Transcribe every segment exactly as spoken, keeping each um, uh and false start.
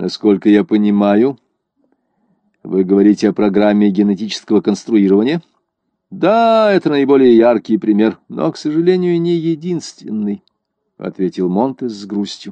Насколько я понимаю, вы говорите о программе генетического конструирования? Да, это наиболее яркий пример, но, к сожалению, не единственный, — ответил Монтес с грустью.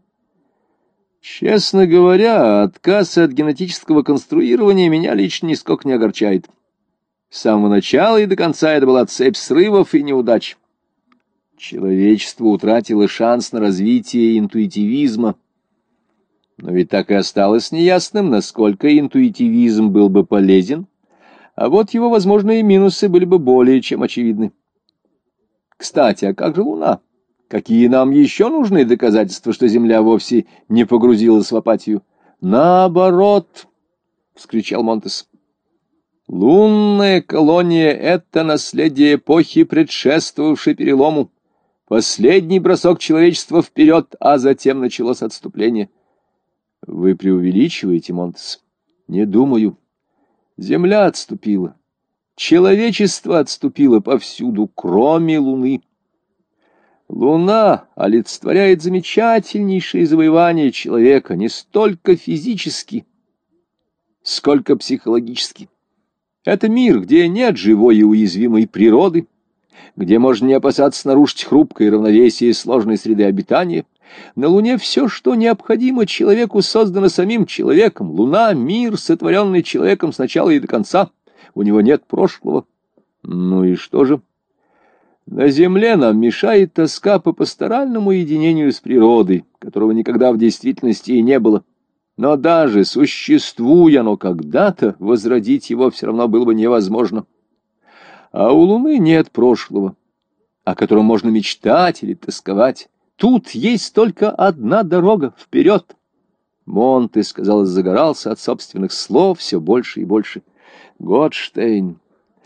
Честно говоря, отказ от генетического конструирования меня лично нисколько не огорчает. С самого начала и до конца это была цепь срывов и неудач. Человечество утратило шанс на развитие интуитивизма, но ведь так и осталось неясным, насколько интуитивизм был бы полезен, а вот его возможные минусы были бы более чем очевидны. Кстати, а как же Луна? Какие нам еще нужны доказательства, что Земля вовсе не погрузилась в апатию? Наоборот, — вскричал Монтес. Лунная колония — это наследие эпохи, предшествовавшей перелому. Последний бросок человечества вперед, а затем началось отступление. Вы преувеличиваете, Монтес? Не думаю. Земля отступила. Человечество отступило повсюду, кроме Луны. Луна олицетворяет замечательнейшее завоевание человека не столько физически, сколько психологически. Это мир, где нет живой и уязвимой природы, где можно не опасаться нарушить хрупкое равновесие сложной среды обитания. На Луне все, что необходимо человеку, создано самим человеком. Луна — мир, сотворенный человеком с начала и до конца. У него нет прошлого. Ну и что же? На Земле нам мешает тоска по пасторальному единению с природой, которого никогда в действительности и не было. Но даже существуя оно когда-то, возродить его все равно было бы невозможно. А у Луны нет прошлого, о котором можно мечтать или тосковать. Тут есть только одна дорога — вперед. Монтес, казалось, загорался от собственных слов все больше и больше. Готштейн,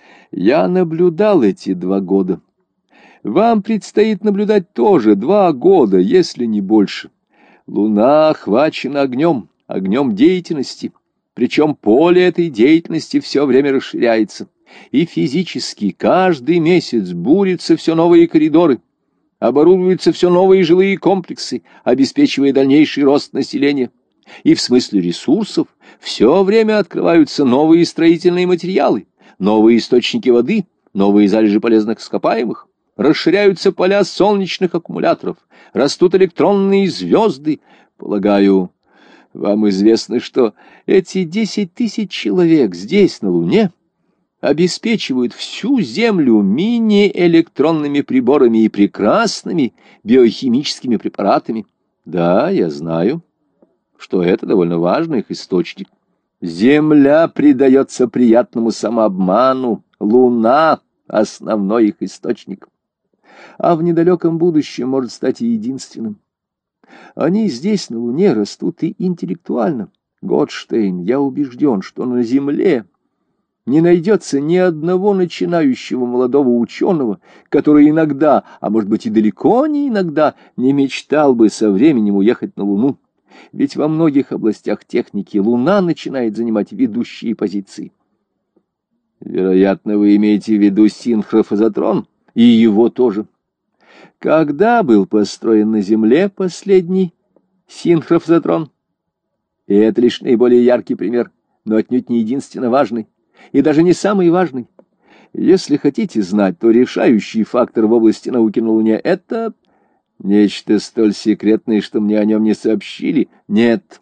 я наблюдал эти два года. Вам предстоит наблюдать тоже два года, если не больше. Луна охвачена огнем, огнем деятельности, причем поле этой деятельности все время расширяется. И физически каждый месяц бурятся все новые коридоры, оборудуются все новые жилые комплексы, обеспечивая дальнейший рост населения. И в смысле ресурсов все время открываются новые строительные материалы, новые источники воды, новые залежи полезных ископаемых, расширяются поля солнечных аккумуляторов, растут электронные звезды. Полагаю, вам известно, что эти десять тысяч человек здесь, на Луне, обеспечивают всю Землю мини-электронными приборами и прекрасными биохимическими препаратами. Да, я знаю, что это довольно важный их источник. Земля предается приятному самообману, Луна — основной их источник. А в недалеком будущем может стать и единственным. Они здесь, на Луне, растут и интеллектуально. Готштейн, я убежден, что на Земле не найдется ни одного начинающего молодого ученого, который иногда, а может быть и далеко не иногда, не мечтал бы со временем уехать на Луну. Ведь во многих областях техники Луна начинает занимать ведущие позиции. Вероятно, вы имеете в виду синхрофазотрон, и его тоже. Когда был построен на Земле последний синхрофазотрон? И это лишь наиболее яркий пример, но отнюдь не единственно важный. И даже не самый важный. Если хотите знать, то решающий фактор в области науки на Луне — это нечто столь секретное, что мне о нем не сообщили. Нет,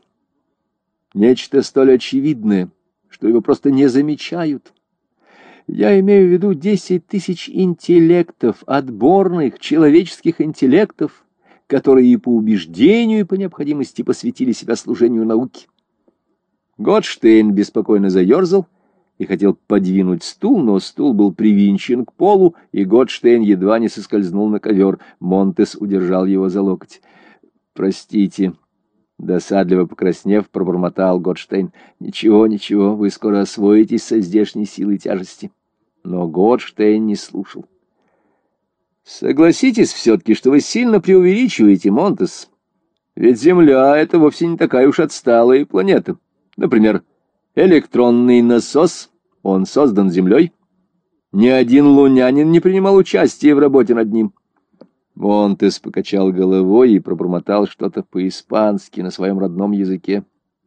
нечто столь очевидное, что его просто не замечают. Я имею в виду десять тысяч интеллектов, отборных человеческих интеллектов, которые и по убеждению, и по необходимости посвятили себя служению науке. Готштейн беспокойно заерзал и хотел подвинуть стул, но стул был привинчен к полу, и Готштейн едва не соскользнул на ковер. Монтес удержал его за локоть. «Простите», — досадливо покраснев, пробормотал Готштейн. «Ничего, ничего, вы скоро освоитесь со здешней силой тяжести». Но Готштейн не слушал. «Согласитесь все-таки, что вы сильно преувеличиваете, Монтес. Ведь Земля — это вовсе не такая уж отсталая планета. Например, электронный насос, он создан Землей. Ни один лунянин не принимал участия в работе над ним». Монтес покачал головой и пробормотал что-то по-испански на своем родном языке.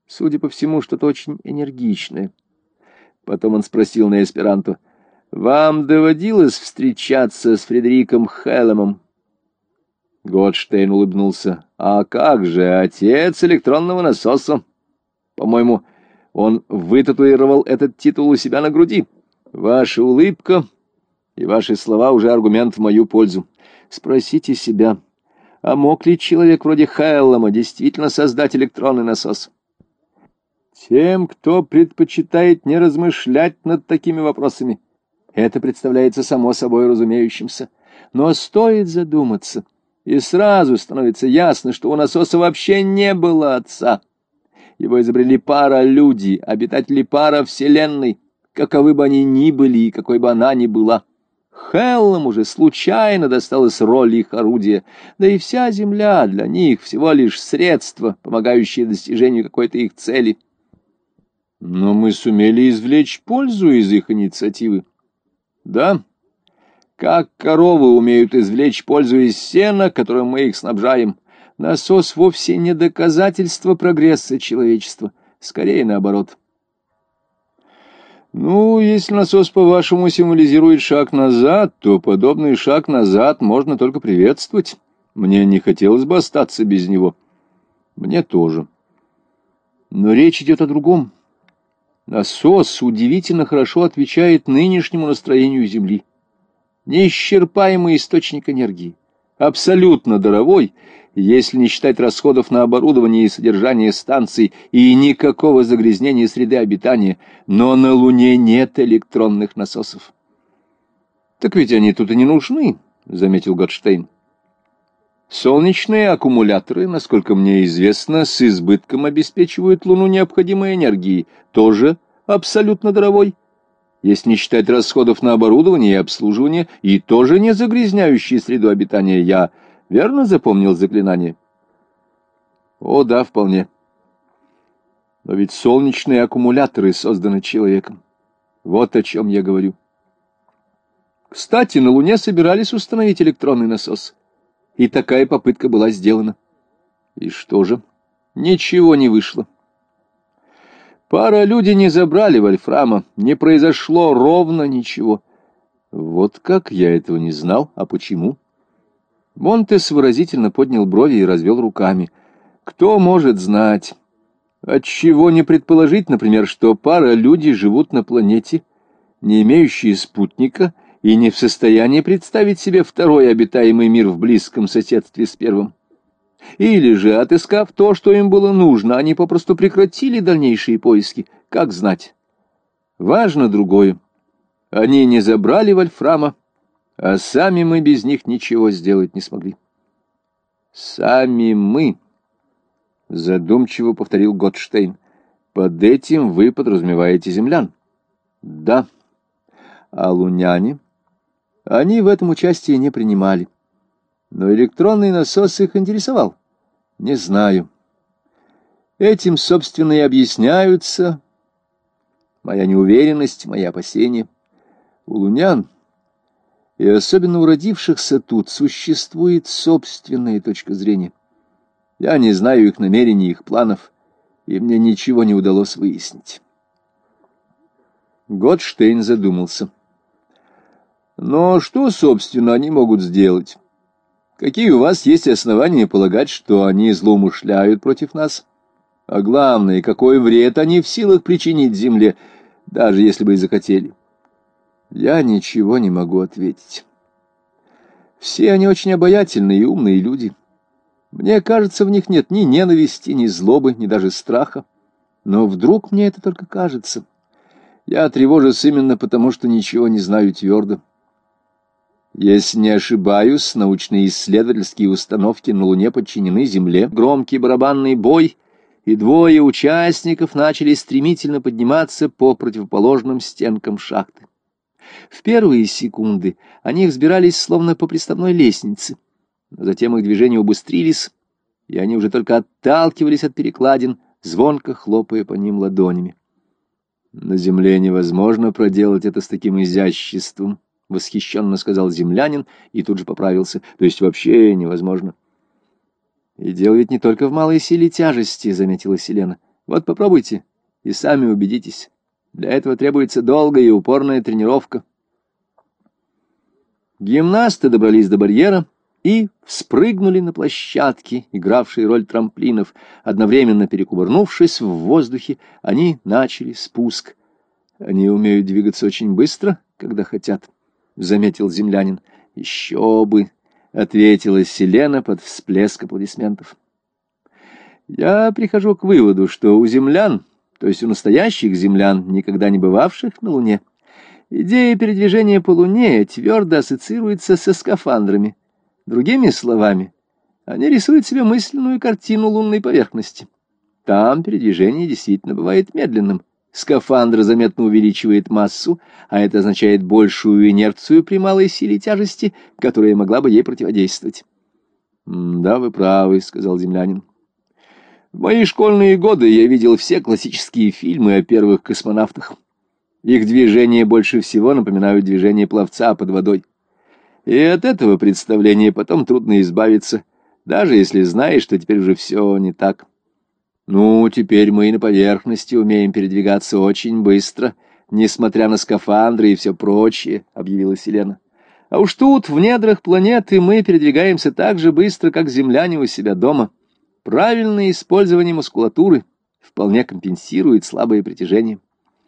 Судя по всему, что-то очень энергичное. Потом он спросил на эсперанто: «Вам доводилось встречаться с Фредериком Хеллемом?» Готштейн улыбнулся. «А как же, отец электронного насоса? По-моему, он вытатуировал этот титул у себя на груди. Ваша улыбка и ваши слова уже аргумент в мою пользу. Спросите себя, а мог ли человек вроде Хеллема действительно создать электронный насос? Тем, кто предпочитает не размышлять над такими вопросами, это представляется само собой разумеющимся. Но стоит задуматься, и сразу становится ясно, что у насоса вообще не было отца. Его изобрели пара-люди, обитатели пара-вселенной, каковы бы они ни были и какой бы она ни была. Хеллам уже случайно досталась роль их орудия, да и вся Земля для них всего лишь средство, помогающее достижению какой-то их цели. Но мы сумели извлечь пользу из их инициативы. Да, как коровы умеют извлечь пользу из сена, которым мы их снабжаем. Насос вовсе не доказательство прогресса человечества, скорее наоборот. Ну, если насос, по-вашему, символизирует шаг назад, то подобный шаг назад можно только приветствовать. Мне не хотелось бы остаться без него. Мне тоже. Но речь идет о другом. Насос удивительно хорошо отвечает нынешнему настроению Земли. Неисчерпаемый источник энергии, абсолютно даровой, если не считать расходов на оборудование и содержание станций, и никакого загрязнения среды обитания, но на Луне нет электронных насосов. «Так ведь они тут и не нужны», — заметил Готштейн. «Солнечные аккумуляторы, насколько мне известно, с избытком обеспечивают Луну необходимой энергией, тоже абсолютно даровой, если не считать расходов на оборудование и обслуживание, и тоже не загрязняющие среду обитания. Я верно запомнил заклинание?» «О, да, вполне. Но ведь солнечные аккумуляторы созданы человеком. Вот о чем я говорю. Кстати, на Луне собирались установить электронный насос, и такая попытка была сделана. И что же? Ничего не вышло. Пара-люди не забрали вольфрама, не произошло ровно ничего. Вот как, я этого не знал. А почему? Монтес выразительно поднял брови и развел руками. Кто может знать? Отчего не предположить, например, что пара-люди живут на планете, не имеющие спутника, и не в состоянии представить себе второй обитаемый мир в близком соседстве с первым? Или же, отыскав то, что им было нужно, они попросту прекратили дальнейшие поиски? Как знать? Важно другое. Они не забрали вольфрама, а сами мы без них ничего сделать не смогли. Сами мы, задумчиво повторил Готштейн. Под этим вы подразумеваете землян? Да. А луняне? Они в этом участие не принимали. Но электронный насос их интересовал. Не знаю. Этим, собственно, и объясняются моя неуверенность, мои опасения. У лунян, и особенно у родившихся тут, существует собственная точка зрения. Я не знаю их намерений, их планов, и мне ничего не удалось выяснить. Готштейн задумался. Но что, собственно, они могут сделать? Какие у вас есть основания полагать, что они злоумышляют против нас? А главное, какой вред они в силах причинить Земле, даже если бы и захотели? Я ничего не могу ответить. Все они очень обаятельные и умные люди. Мне кажется, в них нет ни ненависти, ни злобы, ни даже страха. Но вдруг мне это только кажется. Я тревожусь именно потому, что ничего не знаю твердо. Если не ошибаюсь, научные исследовательские установки на Луне подчинены Земле. Громкий барабанный бой, и двое участников начали стремительно подниматься по противоположным стенкам шахты. В первые секунды они взбирались словно по приставной лестнице, но затем их движения убыстрились, и они уже только отталкивались от перекладин, звонко хлопая по ним ладонями. На Земле невозможно проделать это с таким изяществом, — восхищенно сказал землянин и тут же поправился. То есть вообще невозможно. — И дело ведь не только в малой силе тяжести, — заметила Селена. Вот попробуйте и сами убедитесь. Для этого требуется долгая и упорная тренировка. Гимнасты добрались до барьера и вспрыгнули на площадке, игравшие роль трамплинов. Одновременно перекувырнувшись в воздухе, они начали спуск. «Они умеют двигаться очень быстро, когда хотят», — заметил землянин. «Еще бы», — ответила Селена под всплеск аплодисментов. «Я прихожу к выводу, что у землян, то есть у настоящих землян, никогда не бывавших на Луне, идея передвижения по Луне твердо ассоциируется со скафандрами. Другими словами, они рисуют себе мысленную картину лунной поверхности. Там передвижение действительно бывает медленным. Скафандр заметно увеличивает массу, а это означает большую инерцию при малой силе тяжести, которая могла бы ей противодействовать». «Да, вы правы», — сказал землянин. «В мои школьные годы я видел все классические фильмы о первых космонавтах. Их движения больше всего напоминают движение пловца под водой. И от этого представления потом трудно избавиться, даже если знаешь, что теперь уже все не так. Ну, теперь мы и на поверхности умеем передвигаться очень быстро, несмотря на скафандры и все прочее», — объявила Селена. «А уж тут, в недрах планеты, мы передвигаемся так же быстро, как земляне у себя дома. Правильное использование мускулатуры вполне компенсирует слабое притяжение.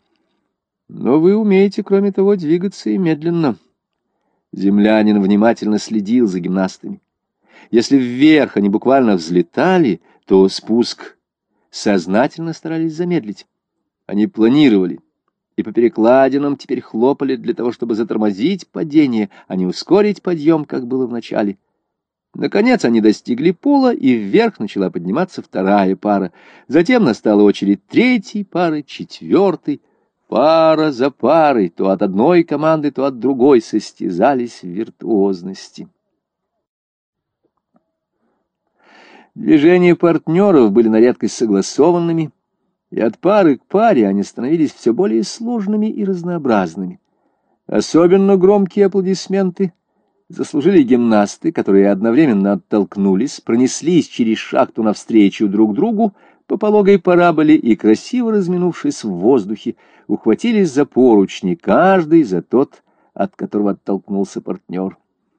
Но вы умеете, кроме того, двигаться и медленно». Землянин внимательно следил за гимнастами. Если вверх они буквально взлетали, то спуск сознательно старались замедлить. Они планировали и по перекладинам теперь хлопали для того, чтобы затормозить падение, а не ускорить подъем, как было в начале. Наконец они достигли пола, и вверх начала подниматься вторая пара. Затем настала очередь третьей пары, четвертой. Пара за парой, то от одной команды, то от другой, состязались в виртуозности. Движения партнеров были на редкость согласованными, и от пары к паре они становились все более сложными и разнообразными. Особенно громкие аплодисменты заслужили гимнасты, которые одновременно оттолкнулись, пронеслись через шахту навстречу друг другу по пологой параболе и, красиво разминувшись в воздухе, ухватились за поручни, каждый за тот, от которого оттолкнулся партнер.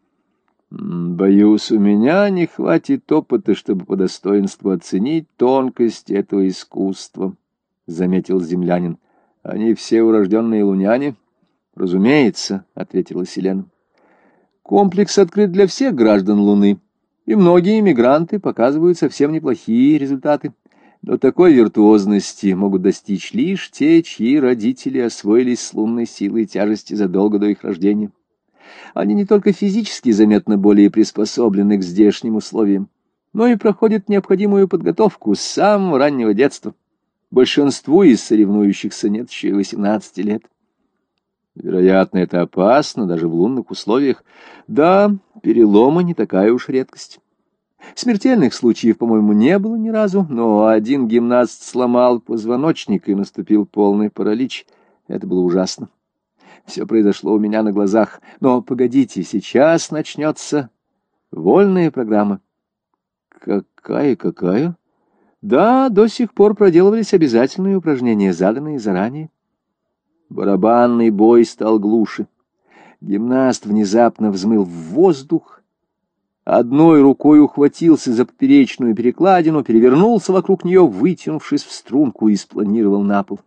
«Боюсь, у меня не хватит опыта, чтобы по достоинству оценить тонкость этого искусства», — заметил землянин. «Они все урожденные луняне?» «Разумеется», — ответила Селена. «Комплекс открыт для всех граждан Луны, и многие иммигранты показывают совсем неплохие результаты. Но такой виртуозности могут достичь лишь те, чьи родители освоились с лунной силой тяжести задолго до их рождения. Они не только физически заметно более приспособлены к здешним условиям, но и проходят необходимую подготовку с самого раннего детства. Большинству из соревнующихся нет еще и восемнадцати лет. Вероятно, это опасно даже в лунных условиях. Да, переломы не такая уж редкость. Смертельных случаев, по-моему, не было ни разу, но один гимнаст сломал позвоночник и наступил полный паралич. Это было ужасно. Все произошло у меня на глазах. Но погодите, сейчас начнется вольная программа. Какая, какая? Да, до сих пор проделывались обязательные упражнения, заданные заранее. Барабанный бой стал глуше. Гимнаст внезапно взмыл в воздух, одной рукой ухватился за поперечную перекладину, перевернулся вокруг нее, вытянувшись в струнку, и спланировал на пол.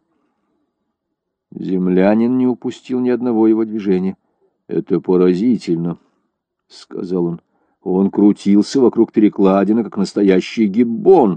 Землянин не упустил ни одного его движения. «Это поразительно», — сказал он. «Он крутился вокруг перекладины, как настоящий гиббон».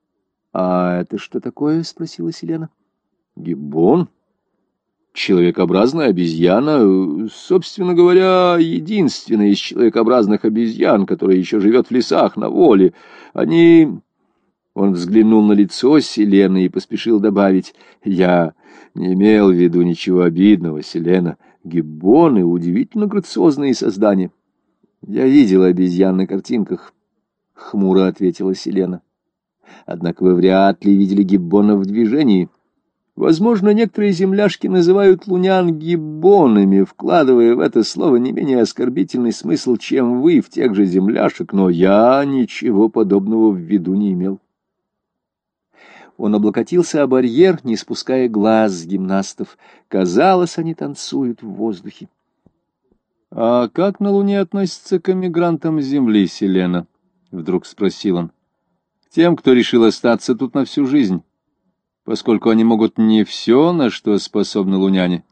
«А это что такое?» — спросила Селена. «Гиббон? Человекообразная обезьяна, собственно говоря, единственная из человекообразных обезьян, которая еще живет в лесах на воле. Они...» Он взглянул на лицо Селены и поспешил добавить: «Я не имел в виду ничего обидного, Селена. Гиббоны — удивительно грациозные создания». «Я видела обезьян на картинках», — хмуро ответила Селена. «Однако вы вряд ли видели гиббонов в движении. Возможно, некоторые земляшки называют лунян гиббонами, вкладывая в это слово не менее оскорбительный смысл, чем вы в тех же земляшек, но я ничего подобного в виду не имел». Он облокотился о барьер, не спуская глаз с гимнастов. Казалось, они танцуют в воздухе. — А как на Луне относятся к эмигрантам Земли, Селена? — вдруг спросил он. — К тем, кто решил остаться тут на всю жизнь, поскольку они могут не все, на что способны луняне.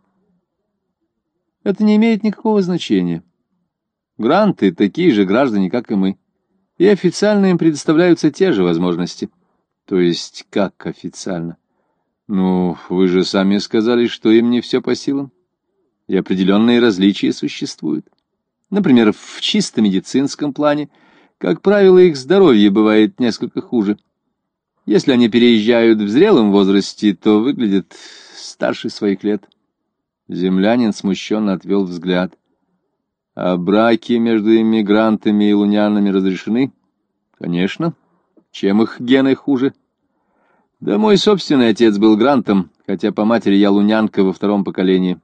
Это не имеет никакого значения. Гранты такие же граждане, как и мы, и официально им предоставляются те же возможности. То есть, как официально? Ну, вы же сами сказали, что им не все по силам. И определенные различия существуют. Например, в чисто медицинском плане, как правило, их здоровье бывает несколько хуже. Если они переезжают в зрелом возрасте, то выглядят старше своих лет. Землянин смущенно отвел взгляд. А браки между иммигрантами и лунянами разрешены? Конечно. Чем их гены хуже? Да мой собственный отец был грантом, хотя по матери я лунянка во втором поколении.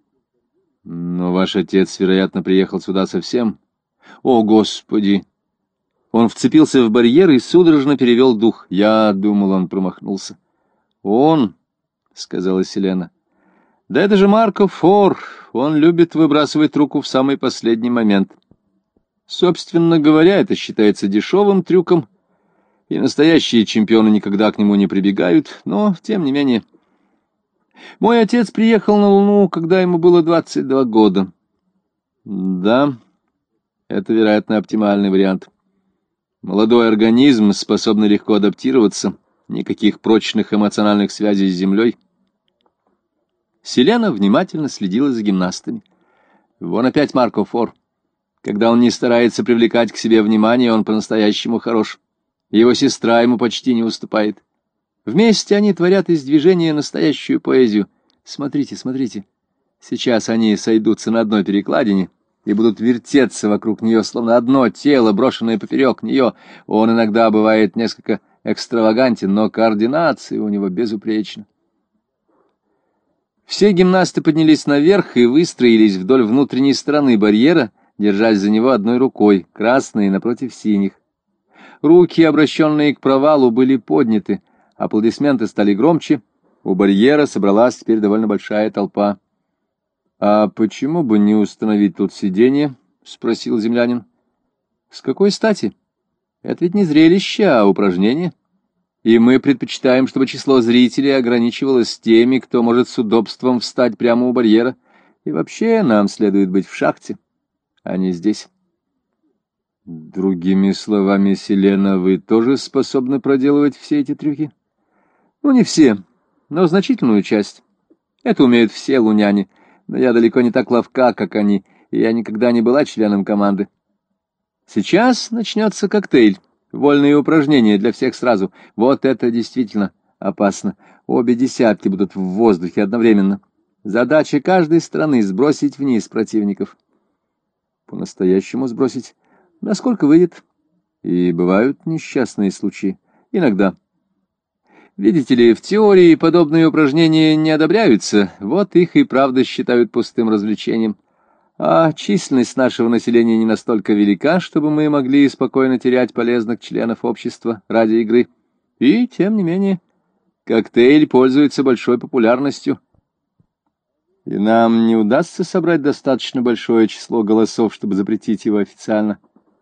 Но ваш отец, вероятно, приехал сюда совсем... О, Господи! Он вцепился в барьер и судорожно перевел дух. Я думал, он промахнулся. Он, — сказала Селена. Да это же Марко Фор. Он любит выбрасывать руку в самый последний момент. Собственно говоря, это считается дешевым трюком, и настоящие чемпионы никогда к нему не прибегают, но, тем не менее... Мой отец приехал на Луну, когда ему было двадцать два года. Да, это, вероятно, оптимальный вариант. Молодой организм, способный легко адаптироваться, никаких прочных эмоциональных связей с Землей. Селена внимательно следила за гимнастами. Вон опять Марко Фор. Когда он не старается привлекать к себе внимание, он по-настоящему хорош. Его сестра ему почти не уступает. Вместе они творят из движения настоящую поэзию. Смотрите, смотрите. Сейчас они сойдутся на одной перекладине и будут вертеться вокруг нее, словно одно тело, брошенное поперек нее. Он иногда бывает несколько экстравагантен, но координация у него безупречна. Все гимнасты поднялись наверх и выстроились вдоль внутренней стороны барьера, держась за него одной рукой, красной напротив синих. Руки, обращенные к провалу, были подняты. Аплодисменты стали громче. У барьера собралась теперь довольно большая толпа. — А почему бы не установить тут сиденье? — спросил землянин. — С какой стати? Это ведь не зрелище, а упражнение. И мы предпочитаем, чтобы число зрителей ограничивалось теми, кто может с удобством встать прямо у барьера. И вообще нам следует быть в шахте, а не здесь. Другими словами, Селена, вы тоже способны проделывать все эти трюки? Ну, не все, но значительную часть. Это умеют все луняне, но я далеко не так ловка, как они, и я никогда не была членом команды. Сейчас начнется коктейль, вольные упражнения для всех сразу. Вот это действительно опасно. Обе десятки будут в воздухе одновременно. Задача каждой страны — сбросить вниз противников. По-настоящему сбросить, насколько выйдет. И бывают несчастные случаи. Иногда. Видите ли, в теории подобные упражнения не одобряются, вот их и правда считают пустым развлечением. А численность нашего населения не настолько велика, чтобы мы могли спокойно терять полезных членов общества ради игры. И, тем не менее, коктейль пользуется большой популярностью. И нам не удастся собрать достаточно большое число голосов, чтобы запретить его официально.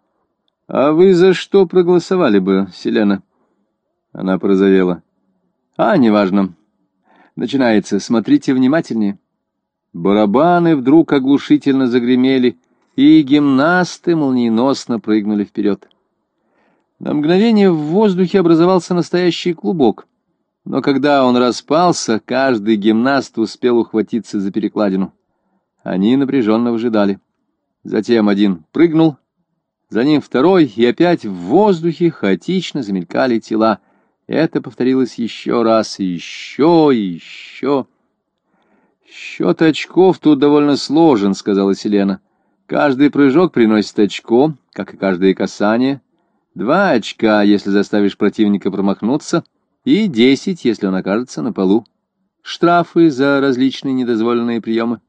А вы за что проголосовали бы, Селена? Она порозовела. А, неважно. Начинается. Смотрите внимательнее. Барабаны вдруг оглушительно загремели, и гимнасты молниеносно прыгнули вперед. На мгновение в воздухе образовался настоящий клубок, но когда он распался, каждый гимнаст успел ухватиться за перекладину. Они напряженно выжидали. Затем один прыгнул, за ним второй, и опять в воздухе хаотично замелькали тела. Это повторилось еще раз, и еще, и еще. «Счет очков тут довольно сложен», — сказала Селена. «Каждый прыжок приносит очко, как и каждое касание. Два очка, если заставишь противника промахнуться, и десять, если он окажется на полу. Штрафы за различные недозволенные приемы».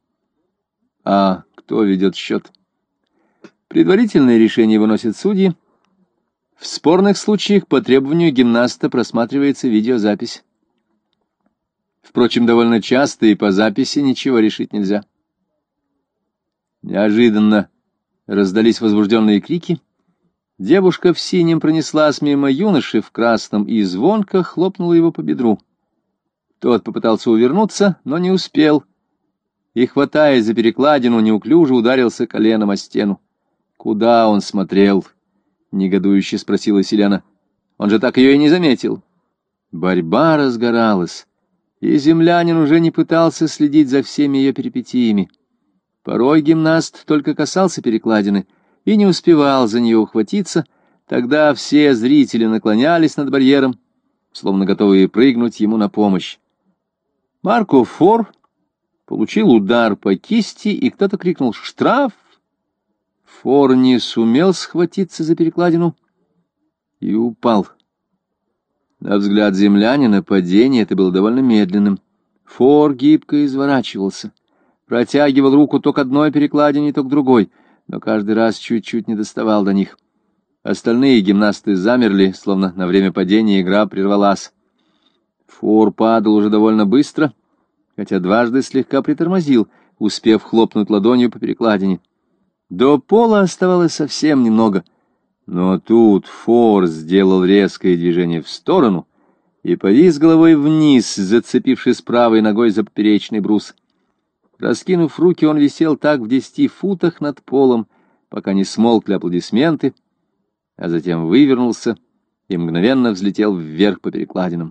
«А кто ведет счет?» «Предварительное решение выносят судьи. В спорных случаях по требованию гимнаста просматривается видеозапись. Впрочем, довольно часто и по записи ничего решить нельзя. Неожиданно раздались возбужденные крики. Девушка в синем пронеслась мимо юноши в красном и звонко хлопнула его по бедру. Тот попытался увернуться, но не успел, и, хватаясь за перекладину, неуклюже ударился коленом о стену. «Куда он смотрел?» — негодующе спросила Селена. «Он же так ее и не заметил». Борьба разгоралась, и землянин уже не пытался следить за всеми ее перипетиями. Порой гимнаст только касался перекладины и не успевал за нее ухватиться, тогда все зрители наклонялись над барьером, словно готовые прыгнуть ему на помощь. Марко Фор получил удар по кисти, и кто-то крикнул «Штраф!». Фор не сумел схватиться за перекладину и упал. На взгляд землянина падение это было довольно медленным. Фор гибко изворачивался, протягивал руку то к одной перекладине, то к другой, но каждый раз чуть-чуть не доставал до них. Остальные гимнасты замерли, словно на время падения игра прервалась. Фор падал уже довольно быстро, хотя дважды слегка притормозил, успев хлопнуть ладонью по перекладине. До пола оставалось совсем немного, но тут Фор сделал резкое движение в сторону и повис головой вниз, зацепившись правой ногой за поперечный брус. Раскинув руки, он висел так в десяти футах над полом, пока не смолкли аплодисменты, а затем вывернулся и мгновенно взлетел вверх по перекладинам.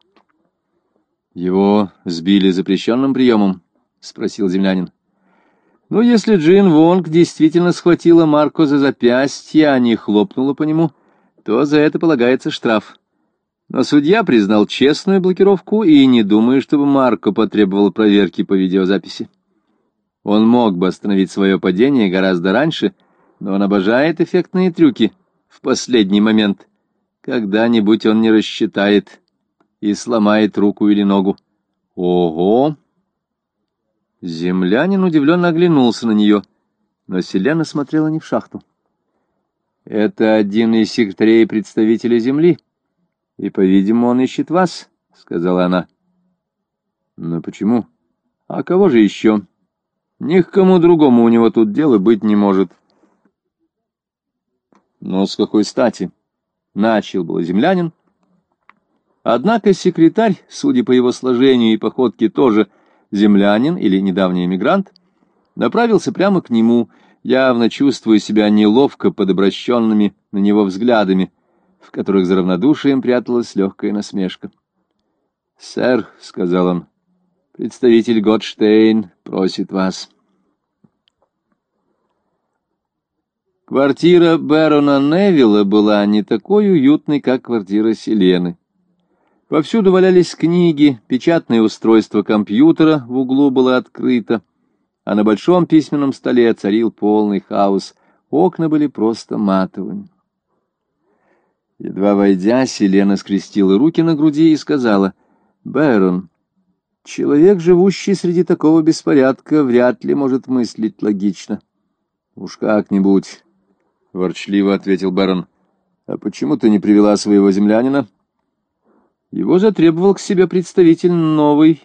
«Его сбили запрещенным приемом?» — спросил землянин. «Ну, если Джин Вонг действительно схватила Марко за запястье, а не хлопнула по нему, то за это полагается штраф. Но судья признал честную блокировку и не думаю, чтобы Марко потребовал проверки по видеозаписи. Он мог бы остановить свое падение гораздо раньше, но он обожает эффектные трюки в последний момент. Когда-нибудь он не рассчитает и сломает руку или ногу». «Ого!» Землянин удивленно оглянулся на нее, но Селена смотрела не в шахту. «Это один из секретарей представителей Земли, и, по-видимому, он ищет вас», — сказала она. «Но почему? А кого же еще? Ни к кому другому у него тут дела быть не может». «Но с какой стати?» — начал был землянин. Однако секретарь, судя по его сложению и походке, тоже землянин или недавний эмигрант, направился прямо к нему, явно чувствуя себя неловко под обращенными на него взглядами, в которых за равнодушием пряталась легкая насмешка. «Сэр», — сказал он, — «представитель Готштейн просит вас». Квартира барона Невилла была не такой уютной, как квартира Селены. Повсюду валялись книги, печатное устройство компьютера в углу было открыто, а на большом письменном столе царил полный хаос, окна были просто матовыми. Едва войдя, Селена скрестила руки на груди и сказала: «Бэрон, человек, живущий среди такого беспорядка, вряд ли может мыслить логично». «Уж как-нибудь», — ворчливо ответил барон. «А почему ты не привела своего землянина?» «Его затребовал к себе представитель новый».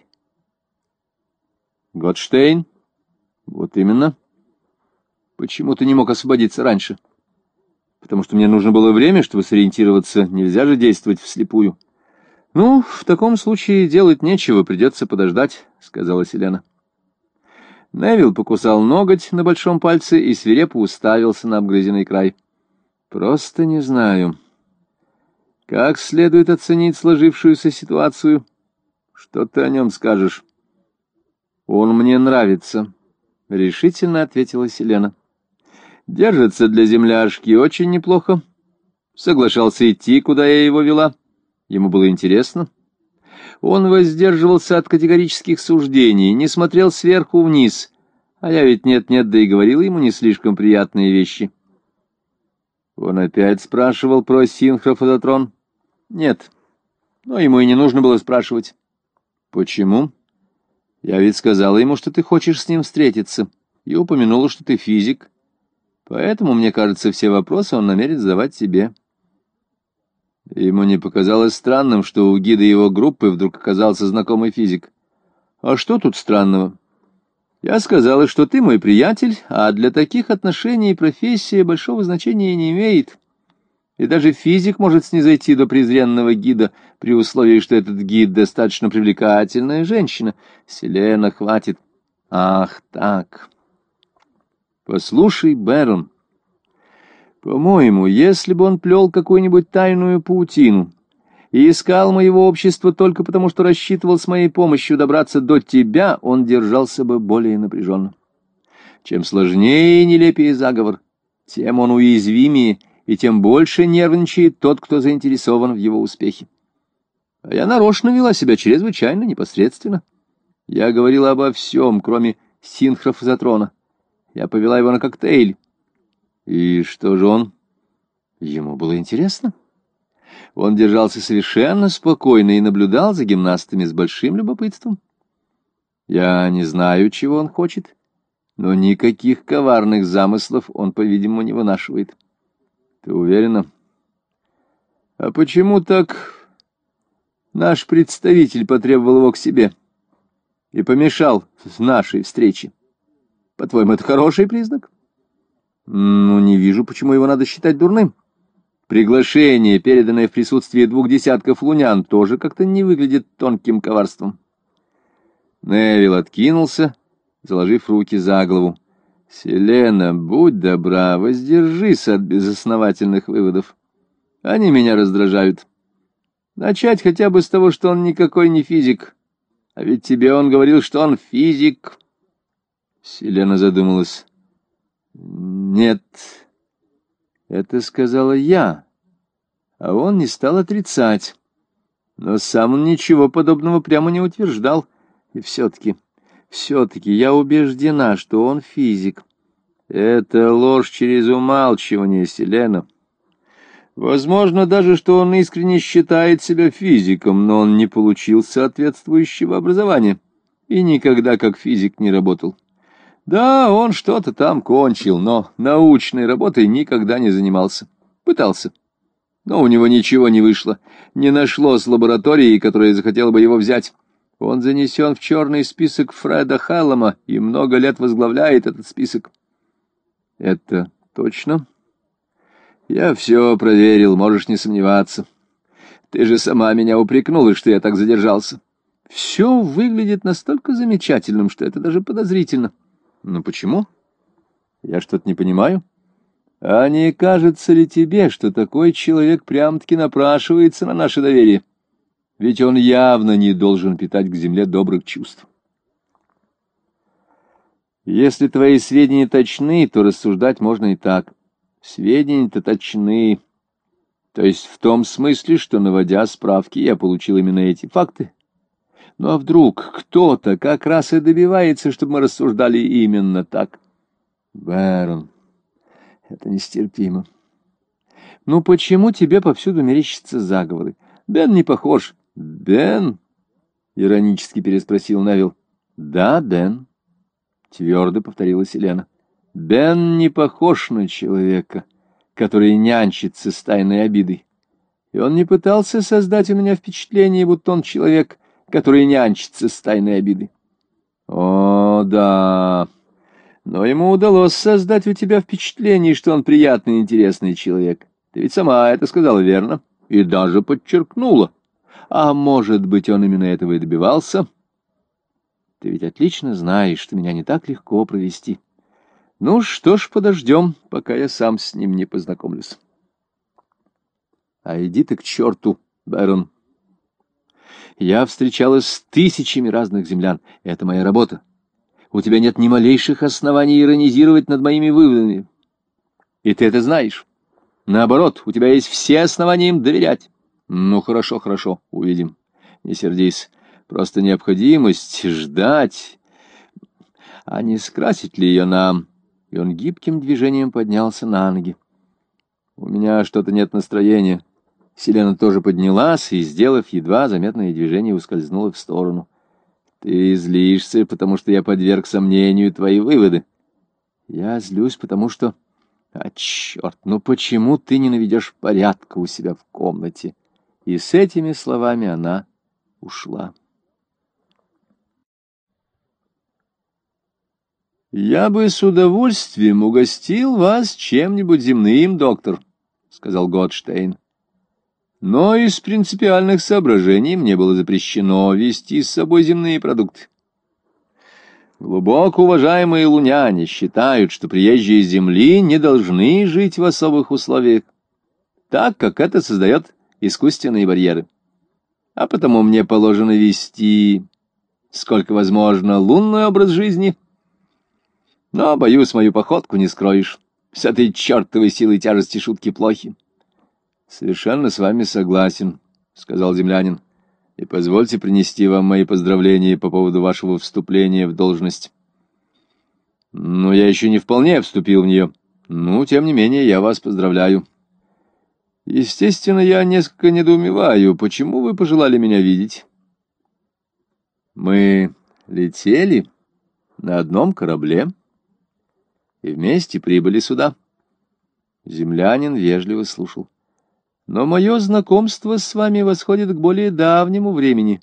«Готштейн?» «Вот именно». «Почему ты не мог освободиться раньше?» «Потому что мне нужно было время, чтобы сориентироваться. Нельзя же действовать вслепую». «Ну, в таком случае делать нечего, придется подождать», — сказала Селена. Невилл покусал ноготь на большом пальце и свирепо уставился на обгрызенный край. «Просто не знаю. Как следует оценить сложившуюся ситуацию? Что ты о нем скажешь?» «Он мне нравится», — решительно ответила Селена. «Держится для земляшки очень неплохо. Соглашался идти, куда я его вела. Ему было интересно. Он воздерживался от категорических суждений, не смотрел сверху вниз, а я ведь нет-нет, да и говорил ему не слишком приятные вещи». Он опять спрашивал про синхрофототрон? Нет, но ему и не нужно было спрашивать. Почему? Я ведь сказала ему, что ты хочешь с ним встретиться, и упомянула, что ты физик. Поэтому, мне кажется, все вопросы он намерен задавать тебе. Ему не показалось странным, что у гида его группы вдруг оказался знакомый физик. «А что тут странного? Я сказала, что ты мой приятель, а для таких отношений профессия большого значения не имеет. И даже физик может снизойти до презренного гида, при условии, что этот гид достаточно привлекательная женщина. Селена, хватит. Ах, так. Послушай, Бэрон, по-моему, если бы он плел какую-нибудь тайную паутину и искал моего общества только потому, что рассчитывал с моей помощью добраться до тебя, он держался бы более напряженно. Чем сложнее и нелепее заговор, тем он уязвимее, и тем больше нервничает тот, кто заинтересован в его успехе. А я нарочно вела себя чрезвычайно непосредственно. Я говорила обо всем, кроме синхрофазотрона. Я повела его на коктейль. И что же он? Ему было интересно. Он держался совершенно спокойно и наблюдал за гимнастами с большим любопытством. Я не знаю, чего он хочет, но никаких коварных замыслов он, по-видимому, не вынашивает. Ты уверена? А почему так наш представитель потребовал его к себе и помешал нашей встрече? По-твоему, это хороший признак? Ну, не вижу, почему его надо считать дурным. Приглашение, переданное в присутствии двух десятков лунян, тоже как-то не выглядит тонким коварством. Невилл откинулся, заложив руки за голову. «Селена, будь добра, воздержись от безосновательных выводов. Они меня раздражают. Начать хотя бы с того, что он никакой не физик. А ведь тебе он говорил, что он физик». Селена задумалась. «Нет, это сказала я, а он не стал отрицать. Но сам он ничего подобного прямо не утверждал. И все-таки, все-таки я убеждена, что он физик. Это ложь через умалчивание, Селена. Возможно даже, что он искренне считает себя физиком, но он не получил соответствующего образования и никогда как физик не работал. Да, он что-то там кончил, но научной работой никогда не занимался. Пытался. Но у него ничего не вышло. Не нашлось лаборатории, которая захотела бы его взять. Он занесен в черный список Фреда Халлама и много лет возглавляет этот список. Это точно? Я все проверил, можешь не сомневаться. Ты же сама меня упрекнула, что я так задержался. Все выглядит настолько замечательным, что это даже подозрительно. Но почему? Я что-то не понимаю. А не кажется ли тебе, что такой человек прям-таки напрашивается на наше доверие? Ведь он явно не должен питать к земле добрых чувств. Если твои сведения точны, то рассуждать можно и так. Сведения-то точны. То есть в том смысле, что, наводя справки, я получил именно эти факты. Ну а вдруг кто-то как раз и добивается, чтобы мы рассуждали именно так? Бэрон, это нестерпимо. Ну почему тебе повсюду мерещатся заговоры? Бен не похож. Бен? Иронически переспросил Невилл. Да, Бен, твердо повторила Селена. Бен не похож на человека, который нянчится с тайной обидой. И он не пытался создать у меня впечатление, будто он человек, который нянчится с тайной обидой. О, да, но ему удалось создать у тебя впечатление, что он приятный и интересный человек. Ты ведь сама это сказала верно и даже подчеркнула. А может быть, он именно этого и добивался? Ты ведь отлично знаешь, что меня не так легко провести. Ну что ж, подождем, пока я сам с ним не познакомлюсь. А иди ты к черту, Бэрон. Я встречалась с тысячами разных землян. Это моя работа. У тебя нет ни малейших оснований иронизировать над моими выводами. И ты это знаешь. Наоборот, у тебя есть все основания им доверять. Ну, хорошо, хорошо, увидим. Не сердись. Просто необходимость ждать. А не скрасить ли ее нам? И он гибким движением поднялся на ноги. У меня что-то нет настроения. Селена тоже поднялась и, сделав едва заметное движение, ускользнула в сторону. Ты злишься, потому что я подверг сомнению твои выводы. Я злюсь, потому что... А черт, ну почему ты не наведешь порядка у себя в комнате? И с этими словами она ушла. «Я бы с удовольствием угостил вас чем-нибудь земным, доктор», — сказал Готштейн. «Но из принципиальных соображений мне было запрещено везти с собой земные продукты. Глубоко уважаемые луняне считают, что приезжие с Земли не должны жить в особых условиях, так как это создает искусственные барьеры. А потому мне положено вести, сколько возможно, лунный образ жизни. Но, боюсь, мою походку не скроешь. С этой чертовой силой тяжести шутки плохи». «Совершенно с вами согласен», — сказал землянин. «И позвольте принести вам мои поздравления по поводу вашего вступления в должность». «Но я еще не вполне вступил в нее. Ну, тем не менее, я вас поздравляю. Естественно, я несколько недоумеваю, почему вы пожелали меня видеть?» «Мы летели на одном корабле и вместе прибыли сюда». Землянин вежливо слушал. «Но мое знакомство с вами восходит к более давнему времени.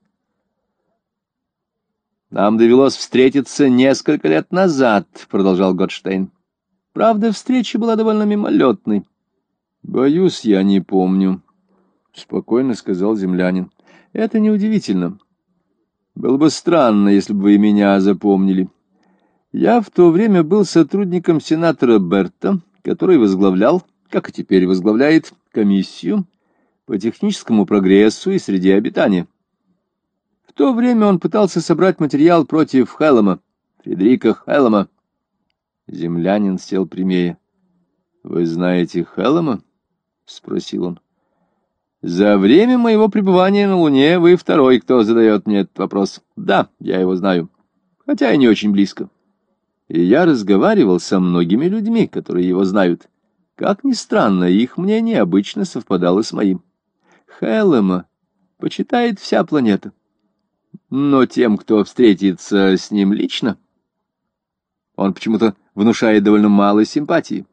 Нам довелось встретиться несколько лет назад», — продолжал Готштейн. «Правда, встреча была довольно мимолетной». «Боюсь, я не помню», — спокойно сказал землянин. «Это неудивительно. Было бы странно, если бы вы меня запомнили. Я в то время был сотрудником сенатора Берта, который возглавлял, как и теперь возглавляет, комиссию по техническому прогрессу и среде обитания. В то время он пытался собрать материал против Хеллама, Фредерика Хеллама». Землянин сел прямее. «Вы знаете Хеллама?» — спросил он. «За время моего пребывания на Луне вы второй, кто задает мне этот вопрос. Да, я его знаю, хотя и не очень близко. И я разговаривал со многими людьми, которые его знают. Как ни странно, их мнение обычно совпадало с моим. Хеллама почитает вся планета. Но тем, кто встретится с ним лично, он почему-то внушает довольно мало симпатии».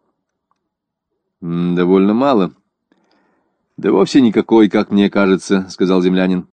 «Довольно мало. Да вовсе никакой, как мне кажется», — сказал землянин.